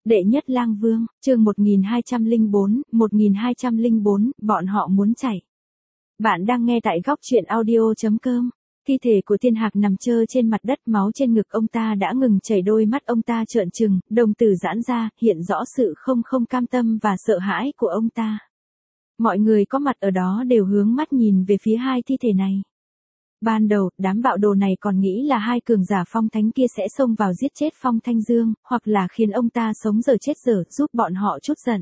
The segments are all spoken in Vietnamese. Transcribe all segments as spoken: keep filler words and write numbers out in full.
Đệ nhất lang vương, chương một nghìn hai trăm lẻ bốn, một nghìn hai trăm lẻ bốn, bọn họ muốn chạy. Bạn đang nghe tại góc truyện audio chấm com. Thi thể của Tiên Hạc nằm trơ trên mặt đất, máu trên ngực ông ta đã ngừng chảy, đôi mắt ông ta trợn trừng, đồng tử giãn ra, hiện rõ sự không không cam tâm và sợ hãi của ông ta. Mọi người có mặt ở đó đều hướng mắt nhìn về phía hai thi thể này. Ban đầu, đám bạo đồ này còn nghĩ là hai cường giả phong thánh kia sẽ xông vào giết chết Phong Thanh Dương, hoặc là khiến ông ta sống dở chết dở, giúp bọn họ chút giận.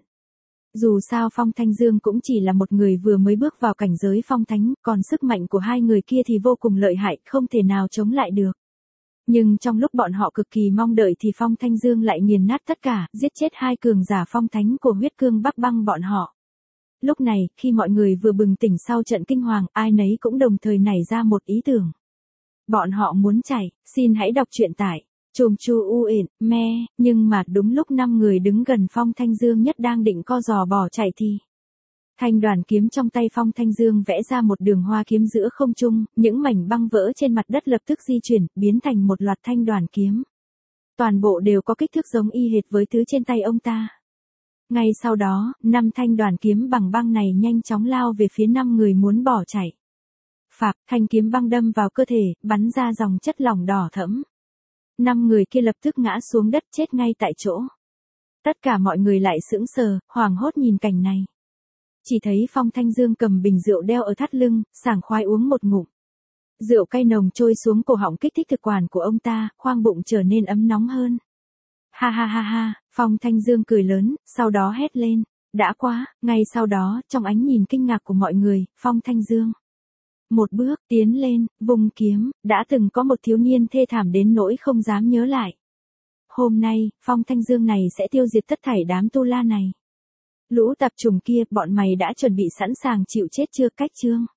Dù sao Phong Thanh Dương cũng chỉ là một người vừa mới bước vào cảnh giới phong thánh, còn sức mạnh của hai người kia thì vô cùng lợi hại, không thể nào chống lại được. Nhưng trong lúc bọn họ cực kỳ mong đợi thì Phong Thanh Dương lại nghiền nát tất cả, giết chết hai cường giả phong thánh của huyết cương Bắc Băng bọn họ. Lúc này, khi mọi người vừa bừng tỉnh sau trận kinh hoàng, ai nấy cũng đồng thời nảy ra một ý tưởng. Bọn họ muốn chạy, xin hãy đọc truyện tại chùm chu u ỉn, me, nhưng mà đúng lúc năm người đứng gần Phong Thanh Dương nhất đang định co giò bỏ chạy thì thanh đoàn kiếm trong tay Phong Thanh Dương vẽ ra một đường hoa kiếm giữa không trung, những mảnh băng vỡ trên mặt đất lập tức di chuyển, biến thành một loạt thanh đoàn kiếm. Toàn bộ đều có kích thước giống y hệt với thứ trên tay ông ta. Ngay sau đó, năm thanh đoàn kiếm bằng băng này nhanh chóng lao về phía năm người muốn bỏ chạy. Phạp, thanh kiếm băng đâm vào cơ thể, bắn ra dòng chất lỏng đỏ thẫm. Năm người kia lập tức ngã xuống đất chết ngay tại chỗ. Tất cả mọi người lại sững sờ, hoảng hốt nhìn cảnh này. Chỉ thấy Phong Thanh Dương cầm bình rượu đeo ở thắt lưng, sảng khoái uống một ngụm. Rượu cay nồng trôi xuống cổ họng kích thích thực quản của ông ta, khoang bụng trở nên ấm nóng hơn. Ha ha ha ha, Phong Thanh Dương cười lớn, sau đó hét lên. Đã quá, ngay sau đó, trong ánh nhìn kinh ngạc của mọi người, Phong Thanh Dương một bước tiến lên, vùng kiếm, đã từng có một thiếu niên thê thảm đến nỗi không dám nhớ lại. Hôm nay, Phong Thanh Dương này sẽ tiêu diệt tất thảy đám tu la này. Lũ tạp chủng kia, bọn mày đã chuẩn bị sẵn sàng chịu chết chưa? Cách chương